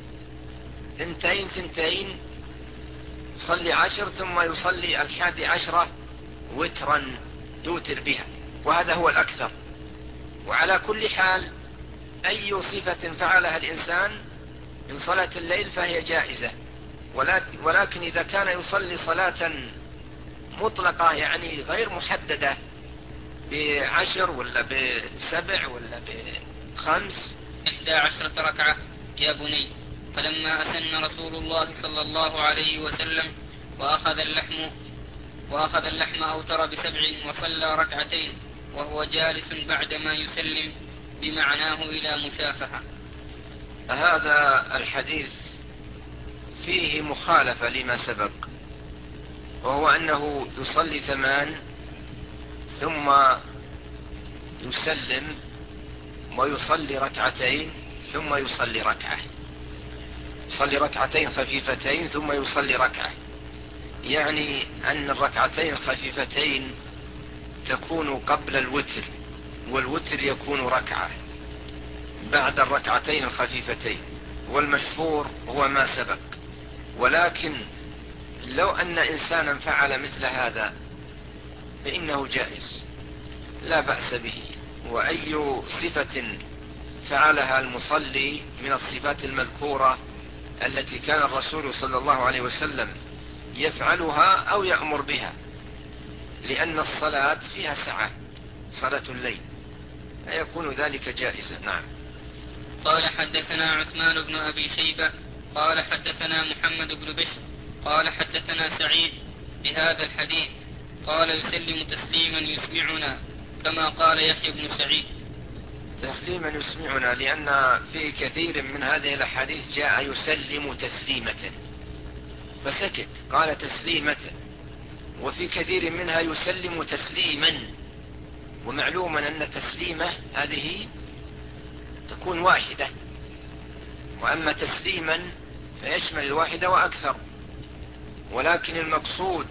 2 يصلي 10 ثم يصلي 11 وترا يوتر بها، وهذا هو الأكثر. وعلى كل حال أي صفة فعلها الإنسان من صلاة الليل فهي جائزة، ولكن إذا كان يصلي صلاة مطلقة يعني غير محددة ب10 ولا ب7 ولا ب5 11 ركعة يا بني. فلما أسن رسول الله صلى الله عليه وسلم وأخذ اللحم أوتر ب7 وصلى 2 ركعتين وهو جالس بعدما يسلم بمعناه إلى مشافهة. هذا الحديث فيه مخالفة لما سبق، وهو أنه يصلي 8 ثم يسلم ويصلي 2 ركعتين ثم يصلي 1 ركعة، يصلي 2 ركعتين خفيفتين ثم يصلي 1 ركعة، يعني أن 2 ركعتين الخفيفتين تكون قبل الوتر، والوتر يكون 1 ركعة بعد 2 ركعتين الخفيفتين، والمشهور هو ما سبق. ولكن لو أن إنسانا فعل مثل هذا فإنه جائز لا بأس به. وأي صفة فعلها المصلي من الصفات المذكورة التي كان الرسول صلى الله عليه وسلم يفعلها أو يأمر بها، لأن الصلاة فيها سعة، صلاة الليل، فيكون ذلك جائزا. نعم. قال حدثنا عثمان بن أبي شيبة قال حدثنا محمد بن بشر قال حدثنا سعيد بهذا الحديث قال يسلم تسليما يسمعنا كما قال يحيى بن سعيد. تسليما يسمعنا، لأن في كثير من هذه الأحاديث جاء يسلم تسليمة فسكت، قال تسليمة، وفي كثير منها يسلم تسليما، ومعلوما أن تسليمة هذه تكون واحدة، وأما تسليما فيشمل الواحدة وأكثر، ولكن المقصود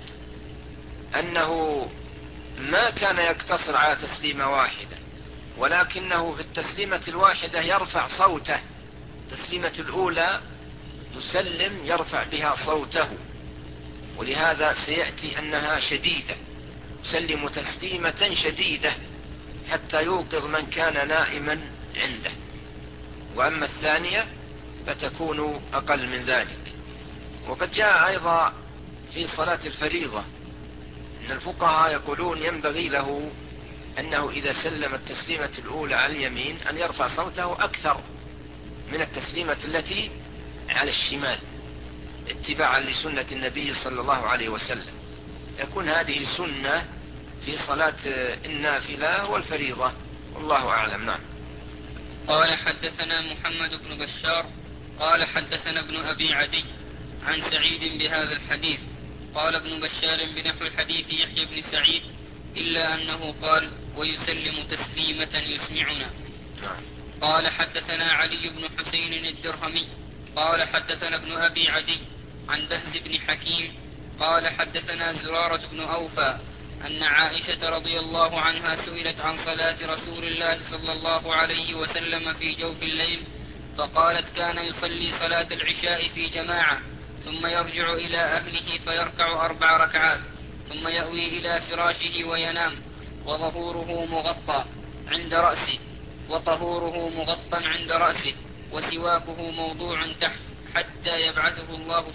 أنه ما كان يقتصر على تسليمة واحدة، ولكنه في التسليمة الواحدة يرفع صوته، التسليمة الأولى يسلم يرفع بها صوته، ولهذا سيأتي أنها شديدة، يسلم تسليمة شديدة حتى يوقظ من كان نائما عنده. وأما الثانية فتكون أقل من ذلك. وقد جاء أيضا في صلاة الفريضة أن الفقهاء يقولون ينبغي له أنه إذا سلم التسليمة الأولى على اليمين أن يرفع صوته أكثر من التسليمة التي على الشمال، اتباعا لسنة النبي صلى الله عليه وسلم. يكون هذه سنة في صلاة النافلة والفريضة، والله أعلم. نعم. قال حدثنا محمد بن بشار قال حدثنا ابن أبي عدي عن سعيد بهذا الحديث. قال ابن بشار بنحو الحديث يحيى بن سعيد إلا أنه قال ويسلم تسليمة يسمعنا. قال حدثنا علي بن حسين الدرهمي قال حدثنا ابن أبي عدي عن بهز بن حكيم قال حدثنا زرارة بن أوفى أن عائشة رضي الله عنها سئلت عن صلاة رسول الله صلى الله عليه وسلم في جوف الليل فقالت كان يصلي صلاة العشاء في جماعة ثم يرجع إلى أهله فيركع 4 ركعات ثم يأوي إلى فراشه وينام وظهوره مغطى عند رأسه وطهوره مغطى عند رأسه وسواكه موضوع تحت حتى يبعثه الله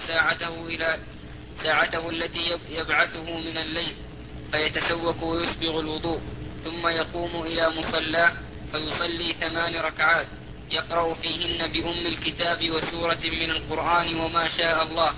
ساعته التي يبعثه من الليل فيتسوك ويسبغ الوضوء ثم يقوم إلى مصلاه فيصلي 8 ركعات يقرأ فيهن بأم الكتاب وسورة من القرآن وما شاء الله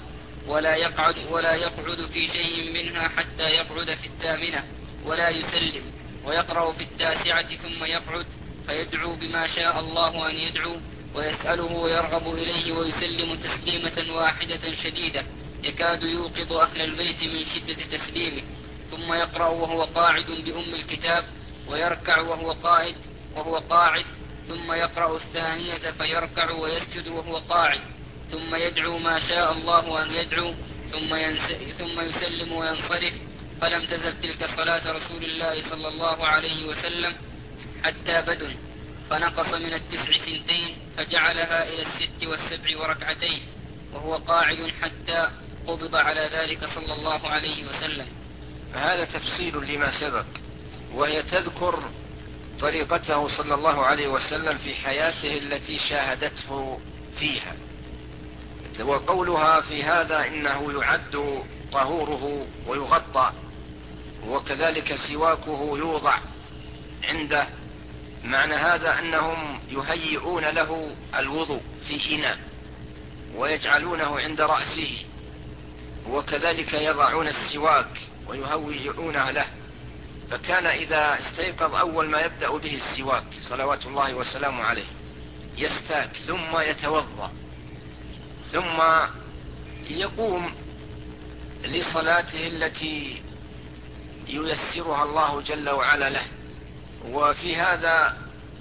ولا يقعد في شيء منها حتى يقعد في 8 ولا يسلم ويقرأ في 9 ثم يقعد فيدعو بما شاء الله أن يدعو ويسأله ويرغب إليه ويسلم تسليمة واحدة شديدة يكاد يوقظ أهل البيت من شدة تسليمه ثم يقرأ وهو قاعد بأم الكتاب ويركع وهو قاعد ثم يقرأ 2 فيركع ويسجد وهو قاعد ثم يدعو ما شاء الله أن يدعو ثم يسلم وينصرف. فلم تزل تلك صلاة رسول الله صلى الله عليه وسلم حتى بدن فنقص من 9 2 فجعلها إلى 6 و7 وركعتين وهو قاعد حتى قبض على ذلك صلى الله عليه وسلم. فهذا تفصيل لما سبق، وهي تذكر طريقته صلى الله عليه وسلم في حياته التي شاهدته فيها، وقولها في هذا إنه يعد طهوره ويغطى وكذلك سواكه يوضع عنده، معنى هذا أنهم يهيئون له الوضوء في إناء ويجعلونه عند رأسه، وكذلك يضعون السواك ويهيئونه له، فكان إذا استيقظ أول ما يبدأ به السواك صلوات الله وسلامه عليه، يستاك ثم يتوضأ ثم يقوم لصلاته التي ييسرها الله جل وعلا له. وفي هذا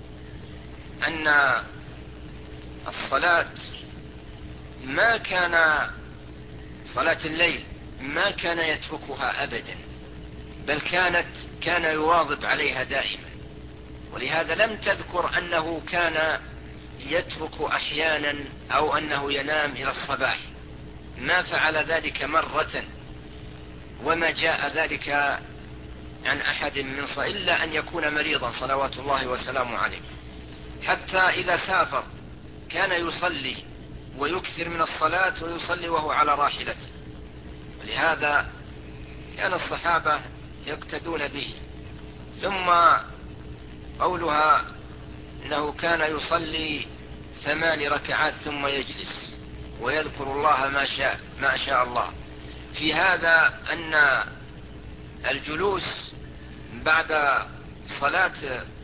أن الصلاة ما كان صلاة الليل ما كان يتركها أبدا، بل كان يواظب عليها دائما، ولهذا لم تذكر أنه كان يترك أحيانا أو أنه ينام إلى الصباح، ما فعل ذلك مرة، وما جاء ذلك عن أحد من إلا أن يكون مريضا صلوات الله وسلامه عليه. حتى إذا سافر كان يصلي ويكثر من الصلاة ويصلي وهو على راحلته، ولهذا كان الصحابة يقتدون به. ثم قولها أنه كان يصلي 8 ركعات ثم يجلس، ويذكر الله ما شاء الله. في هذا أن الجلوس بعد صلاة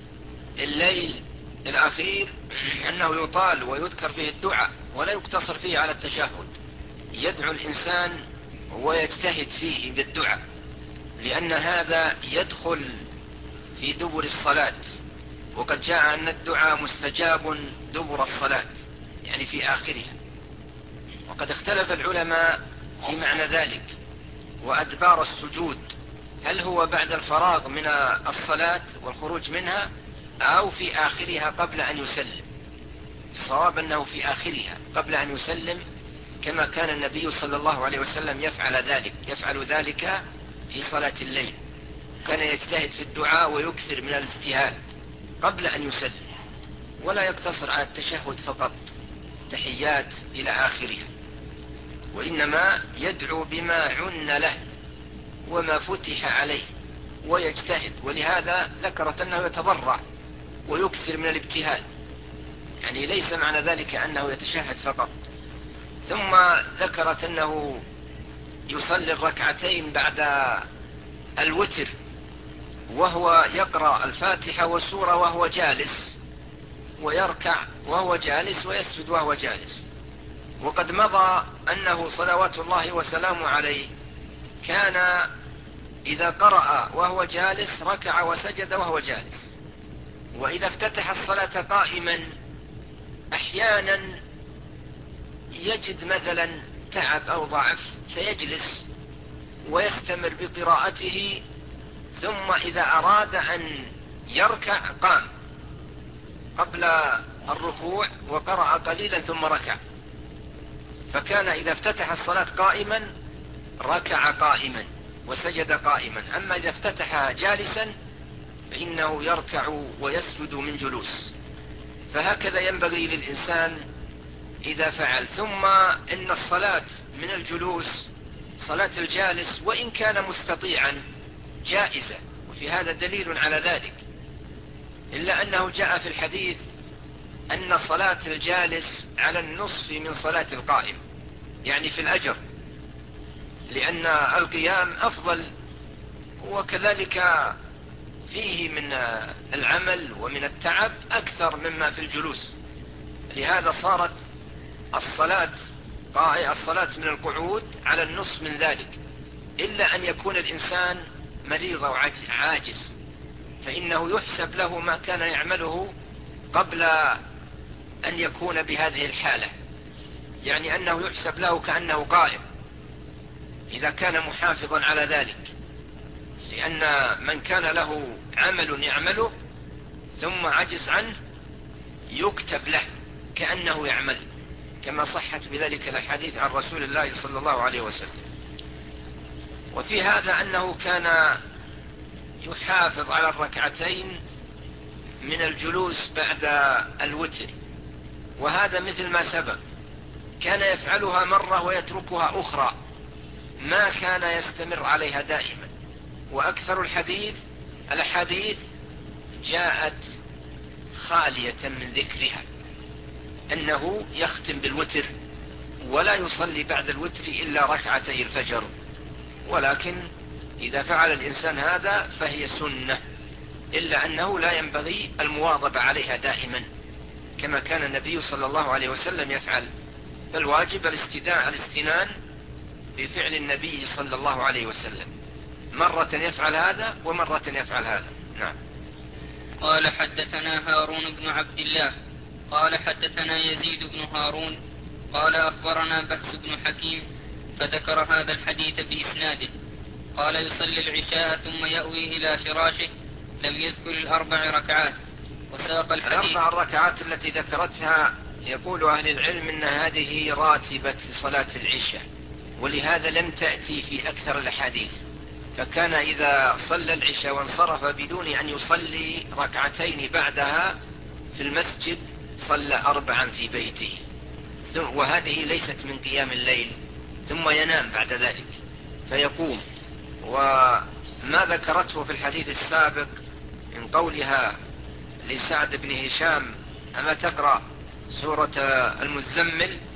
الليل الأخير أنه يطال ويذكر فيه الدعاء ولا يقتصر فيه على التشهد، يدعو الإنسان ويجتهد فيه بالدعاء، لأن هذا يدخل في دبر الصلاة، وقد جاء أن الدعاء مستجاب دبر الصلاة، يعني في آخرها. وقد اختلف العلماء في معنى ذلك. وأدبار السجود هل هو بعد الفراغ من الصلاة والخروج منها أو في آخرها قبل أن يسلم؟ الصواب أنه في آخرها قبل أن يسلم، كما كان النبي صلى الله عليه وسلم يفعل ذلك في صلاة الليل، كان يجتهد في الدعاء ويكثر من الاجتهاد قبل أن يسلم، ولا يقتصر على التشهد فقط تحيات إلى آخرها، وإنما يدعو بما عن له وما فتح عليه ويجتهد. ولهذا ذكرت أنه يتضرع ويكثر من الابتهال، يعني ليس معنى ذلك أنه يتشهد فقط. ثم ذكرت أنه يصلي الركعتين بعد الوتر وهو يقرأ الفاتحة والسورة وهو جالس، ويركع وهو جالس ويسجد وهو جالس. وقد مضى أنه صلوات الله وسلامه عليه كان إذا قرأ وهو جالس ركع وسجد وهو جالس، وإذا افتتح الصلاة قائما أحيانا يجد مثلا تعب أو ضعف فيجلس ويستمر بقراءته، ثم إذا أراد أن يركع قام قبل الركوع وقرأ قليلا ثم ركع. فكان إذا افتتح الصلاة قائما ركع قائما وسجد قائما، أما إذا افتتح جالسا فإنه يركع ويسجد من جلوس. فهكذا ينبغي للإنسان إذا فعل. ثم إن الصلاة من الجلوس صلاة الجالس وإن كان مستطيعا جائزة، وفي هذا دليل على ذلك، إلا أنه جاء في الحديث أن صلاة الجالس على النصف من صلاة القائم، يعني في الأجر، لأن القيام أفضل، وكذلك فيه من العمل ومن التعب أكثر مما في الجلوس. لهذا صارت الصلاة من القعود على النصف من ذلك، إلا أن يكون الإنسان مريض أو عاجز، فإنه يحسب له ما كان يعمله قبل أن يكون بهذه الحالة، يعني أنه يحسب له كأنه قائم إذا كان محافظا على ذلك، لأن من كان له عمل يعمله ثم عجز عنه يكتب له كأنه يعمل، كما صحت بذلك الحديث عن رسول الله صلى الله عليه وسلم. وفي هذا أنه كان يحافظ على الركعتين من الجلوس بعد الوتر، وهذا مثل ما سبق، كان يفعلها مرة ويتركها أخرى، ما كان يستمر عليها دائما. وأكثر الأحاديث جاءت خالية من ذكرها، أنه يختم بالوتر ولا يصلي بعد الوتر إلا ركعتي الفجر. ولكن إذا فعل الإنسان هذا فهي سنة، إلا أنه لا ينبغي المواظبة عليها دائما كما كان النبي صلى الله عليه وسلم يفعل، فالواجب الاستنان بفعل النبي صلى الله عليه وسلم، مرة يفعل هذا ومرة يفعل هذا. نعم. قال حدثنا هارون بن عبد الله قال حدثنا يزيد بن هارون قال أخبرنا بهس بن حكيم، فذكر هذا الحديث بإسناده. قال يصلي العشاء ثم يأوي إلى فراشه، لم يذكر الأربع ركعات. وساق الحديث. الأربع ركعات التي ذكرتها يقول أهل العلم إن هذه راتبة صلاة العشاء، ولهذا لم تأتي في أكثر الأحاديث، فكان إذا صلى العشاء وانصرف بدون أن يصلي ركعتين بعدها في المسجد صلى 4 في بيته، وهذه ليست من قيام الليل، ثم ينام بعد ذلك فيقوم. وما ذكرته في الحديث السابق من قولها لسعد بن هشام أما تقرأ سورة المزمل،